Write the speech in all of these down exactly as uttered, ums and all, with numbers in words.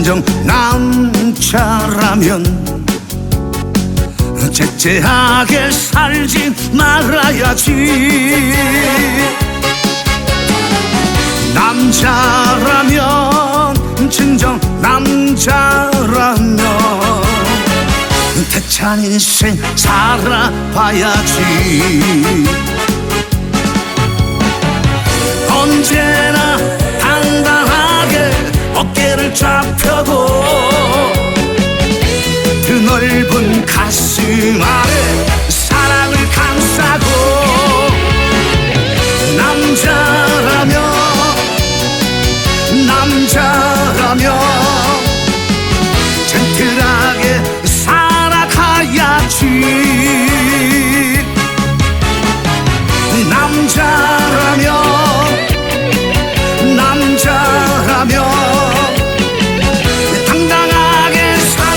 진정 남자라면 째째하게 살지 말아야지. 남자라면 진정 남자라면 대찬 인생 살아봐야지. 언제나 당당하게 어깨를 쫙 펴고 그 넓은 가슴 아래 사랑을 감싸고 남자라면 남자라면 젠틀하게 살아가야지. 남자라면 남자라면 당당하게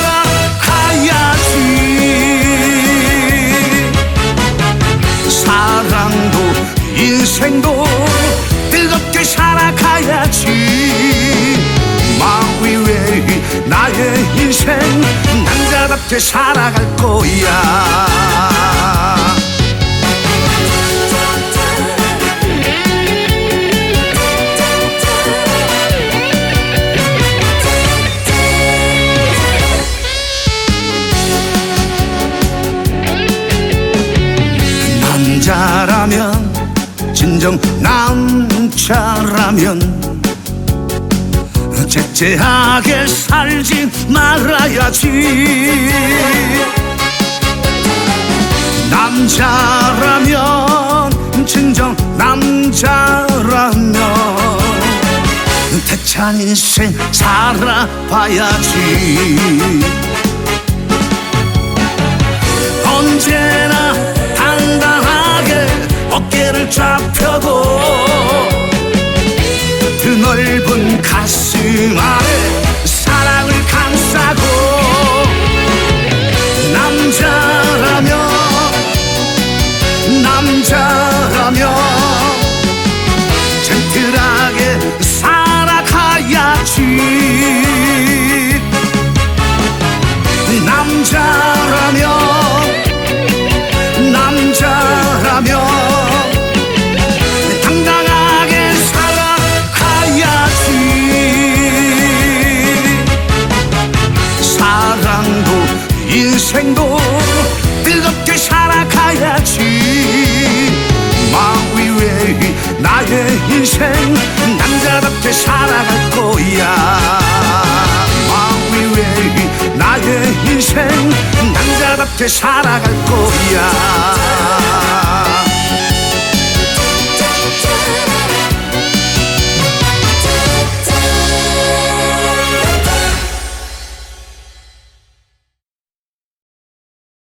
살아가야지. 사랑도 인생도 뜨겁게 살아가야지. 마음 위에 나의 인생 남자답게 살아갈 거야. 남자라면 진정 남자라면 째째하게 살지 말아야지. 남자라면 진정 남자라면 대찬 인생 살아봐야지. 언제나 당당하게 어깨를 쫙 펴고 그 넓은 가슴 아래 사랑을 감싸고 남자라면 남자라면 젠틀하게 살아가야지. 남자라면 남자라면 당당하게 살아가야지. 사랑도 인생도 뜨겁게 살아가야지. 마음 위에 나의 인생 남자답게 살아갈 거야. 마음 위에 나의 인생 남자답게 살아갈 거야.